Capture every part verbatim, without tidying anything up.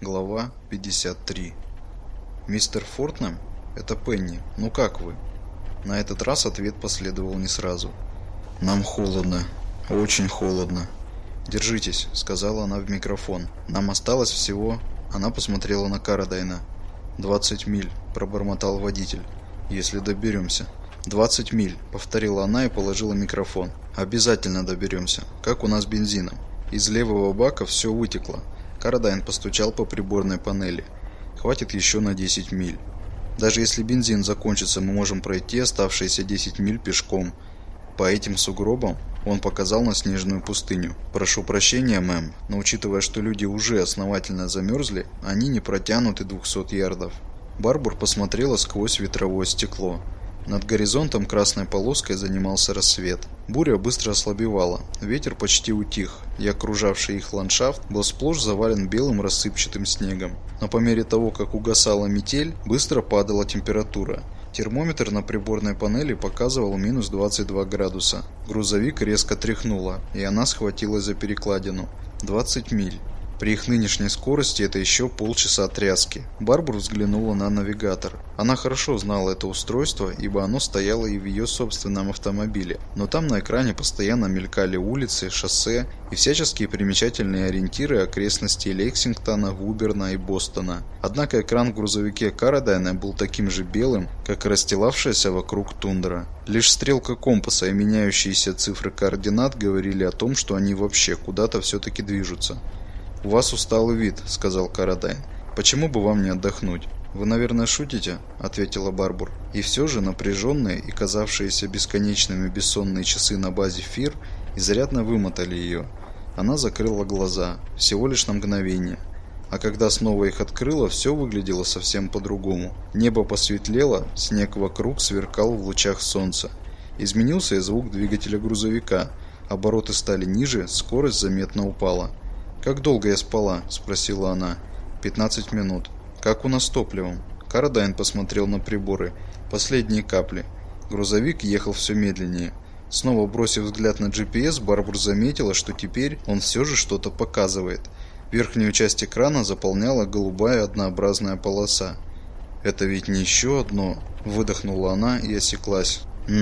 Глава пятьдесят три. «Мистер Фортнем? Это Пенни. Ну как вы?» На этот раз ответ последовал не сразу. «Нам холодно. Очень холодно. Держитесь», — сказала она в микрофон. «Нам осталось всего...» Она посмотрела на Карадайна. «Двадцать миль», — пробормотал водитель. «Если доберемся». «Двадцать миль», — повторила она и положила микрофон. «Обязательно доберемся. Как у нас с бензином?» Из левого бака все вытекло. Карадайн постучал по приборной панели. «Хватит еще на десять миль. Даже если бензин закончится, мы можем пройти оставшиеся десять миль пешком. По этим сугробам», — он показал на снежную пустыню. «Прошу прощения, мэм, но учитывая, что люди уже основательно замерзли, они не протянут и двухсот ярдов». Барбур посмотрела сквозь ветровое стекло. Над горизонтом красной полоской занимался рассвет. Буря быстро ослабевала, ветер почти утих, и окружавший их ландшафт был сплошь завален белым рассыпчатым снегом. Но по мере того, как угасала метель, быстро падала температура. Термометр на приборной панели показывал минус двадцать два градуса. Грузовик резко тряхнуло, и она схватилась за перекладину. двадцать миль. При их нынешней скорости это еще полчаса тряски. Барбур взглянула на навигатор. Она хорошо знала это устройство, ибо оно стояло и в ее собственном автомобиле. Но там на экране постоянно мелькали улицы, шоссе и всяческие примечательные ориентиры окрестностей Лексингтона, Вуберна и Бостона. Однако экран в грузовике Карадайна был таким же белым, как и расстилавшаяся вокруг тундра. Лишь стрелка компаса и меняющиеся цифры координат говорили о том, что они вообще куда-то все-таки движутся. «У вас усталый вид», — сказал Карадайн. «Почему бы вам не отдохнуть?» «Вы, наверное, шутите?» — ответила Барбур. И все же напряженные и казавшиеся бесконечными бессонные часы на базе Фир изрядно вымотали ее. Она закрыла глаза, всего лишь на мгновение. А когда снова их открыла, все выглядело совсем по-другому. Небо посветлело, снег вокруг сверкал в лучах солнца. Изменился и звук двигателя грузовика. Обороты стали ниже, скорость заметно упала. «Как долго я спала?» – спросила она. «Пятнадцать минут». «Как у нас с топливом?» Карадайн посмотрел на приборы. «Последние капли». Грузовик ехал все медленнее. Снова бросив взгляд на джи пи эс, Барбур заметила, что теперь он все же что-то показывает. Верхнюю часть экрана заполняла голубая однообразная полоса. «Это ведь не еще одно?» – выдохнула она и осеклась.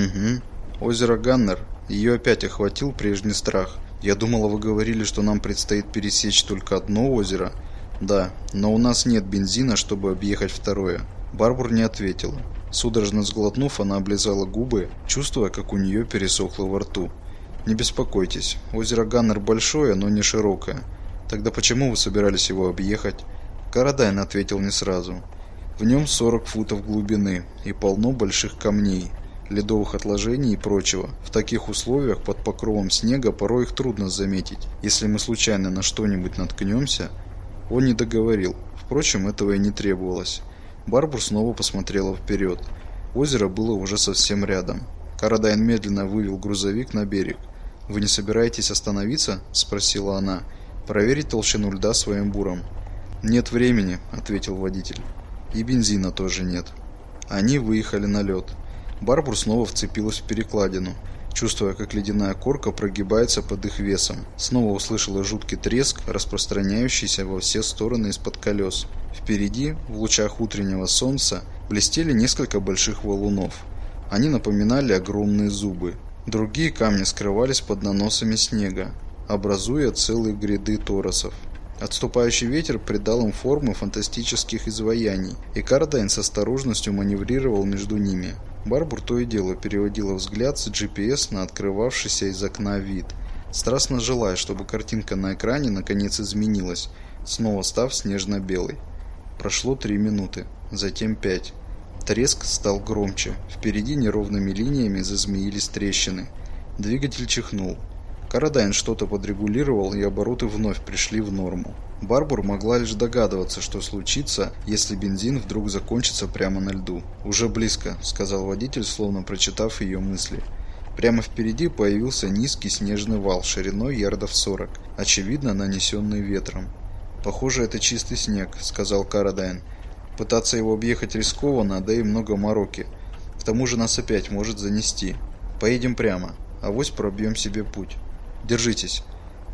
«Угу. Озеро Ганнер». Ее опять охватил прежний страх. «Я думала, вы говорили, что нам предстоит пересечь только одно озеро». «Да, но у нас нет бензина, чтобы объехать второе». Барбур не ответила. Судорожно сглотнув, она облизала губы, чувствуя, как у нее пересохло во рту. «Не беспокойтесь, озеро Ганнер большое, но не широкое. Тогда почему вы собирались его объехать?» Карадайн ответил не сразу. «В нем сорок футов глубины и полно больших камней, ледовых отложений и прочего. В таких условиях под покровом снега порой их трудно заметить. Если мы случайно на что-нибудь наткнемся...» Он не договорил. Впрочем, этого и не требовалось. Барбур снова посмотрела вперед. Озеро было уже совсем рядом. Карадайн медленно вывел грузовик на берег. «Вы не собираетесь остановиться?» – спросила она. «Проверить толщину льда своим буром». «Нет времени», – ответил водитель. «И бензина тоже нет». Они выехали на лед. Барбур снова вцепилась в перекладину, чувствуя, как ледяная корка прогибается под их весом. Снова услышала жуткий треск, распространяющийся во все стороны из-под колес. Впереди, в лучах утреннего солнца, блестели несколько больших валунов. Они напоминали огромные зубы. Другие камни скрывались под наносами снега, образуя целые гряды торосов. Отступающий ветер придал им формы фантастических изваяний, и Карадайн с осторожностью маневрировал между ними. Барбур то и дело переводила взгляд с джи пи эс на открывавшийся из окна вид, страстно желая, чтобы картинка на экране наконец изменилась, снова став снежно-белой. Прошло три минуты, затем пять. Треск стал громче, впереди неровными линиями зазмеились трещины. Двигатель чихнул. Карадайн что-то подрегулировал, и обороты вновь пришли в норму. Барбур могла лишь догадываться, что случится, если бензин вдруг закончится прямо на льду. «Уже близко», — сказал водитель, словно прочитав ее мысли. Прямо впереди появился низкий снежный вал шириной ярдов сорок, очевидно нанесенный ветром. «Похоже, это чистый снег», — сказал Карадайн. «Пытаться его объехать рискованно, да и много мороки. К тому же нас опять может занести. Поедем прямо, авось пробьем себе путь. Держитесь».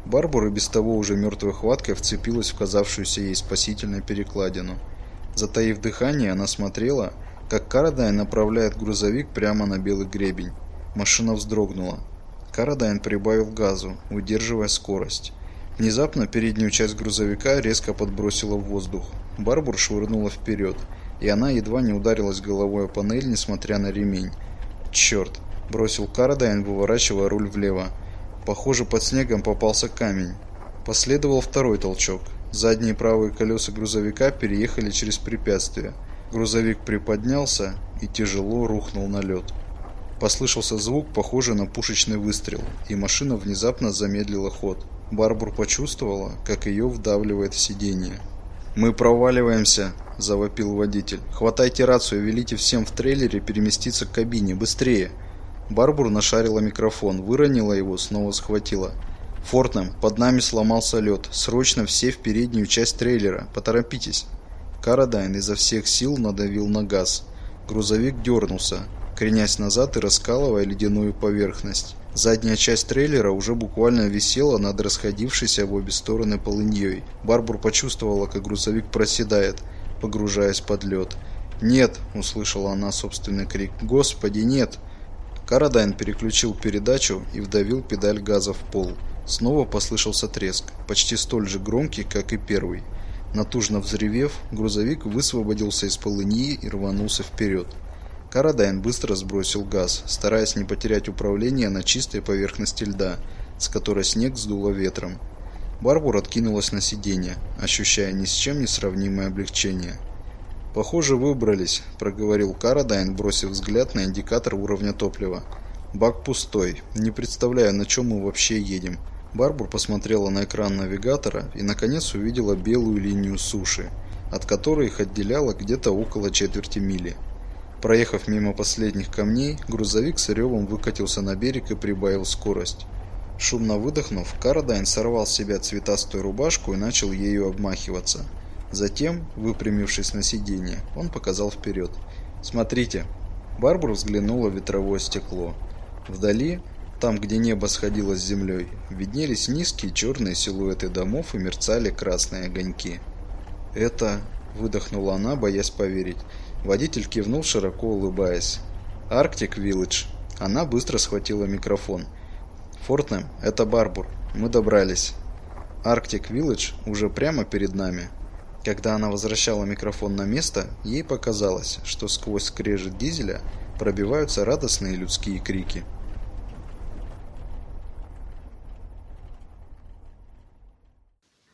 Барбара без того уже мертвой хваткой вцепилась в казавшуюся ей спасительной перекладину. Затаив дыхание, она смотрела, как Карадайн направляет грузовик прямо на белый гребень. Машина вздрогнула. Карадайн прибавил газу, удерживая скорость. Внезапно переднюю часть грузовика резко подбросила в воздух. Барбару швырнула вперед, и она едва не ударилась головой о панель, несмотря на ремень. «Черт!» – бросил Карадайн, выворачивая руль влево. Похоже, под снегом попался камень. Последовал второй толчок. Задние правые колеса грузовика переехали через препятствие. Грузовик приподнялся и тяжело рухнул на лед. Послышался звук, похожий на пушечный выстрел, и машина внезапно замедлила ход. Барбара почувствовала, как ее вдавливает в сиденье. «Мы проваливаемся!» – завопил водитель. «Хватайте рацию и велите всем в трейлере переместиться к кабине. Быстрее!» Барбара нашарила микрофон, выронила его, снова схватила. «Фортнем, под нами сломался лед. Срочно все в переднюю часть трейлера. Поторопитесь!» Карадайн изо всех сил надавил на газ. Грузовик дернулся, кренясь назад и раскалывая ледяную поверхность. Задняя часть трейлера уже буквально висела над расходившейся в обе стороны полыньей. Барбара почувствовала, как грузовик проседает, погружаясь под лед. «Нет!» – услышала она собственный крик. «Господи, нет!» Карадайн переключил передачу и вдавил педаль газа в пол. Снова послышался треск, почти столь же громкий, как и первый. Натужно взревев, грузовик высвободился из полыньи и рванулся вперед. Карадайн быстро сбросил газ, стараясь не потерять управление на чистой поверхности льда, с которой снег сдуло ветром. Барбара откинулась на сиденье, ощущая ни с чем не сравнимое облегчение. «Похоже, выбрались», – проговорил Карадайн, бросив взгляд на индикатор уровня топлива. «Бак пустой. Не представляю, на чем мы вообще едем». Барбара посмотрела на экран навигатора и, наконец, увидела белую линию суши, от которой их отделяло где-то около четверти мили. Проехав мимо последних камней, грузовик с ревом выкатился на берег и прибавил скорость. Шумно выдохнув, Карадайн сорвал с себя цветастую рубашку и начал ею обмахиваться. Затем, выпрямившись на сиденье, он показал вперед. «Смотрите!» Барбара взглянула в ветровое стекло. Вдали, там, где небо сходилось с землей, виднелись низкие черные силуэты домов и мерцали красные огоньки. «Это...» – выдохнула она, боясь поверить. Водитель кивнул, широко улыбаясь. «Арктик Виллидж». Она быстро схватила микрофон. «Фортнем, это Барбар. Мы добрались. Арктик Виллидж уже прямо перед нами». Когда она возвращала микрофон на место, ей показалось, что сквозь скрежет дизеля пробиваются радостные людские крики.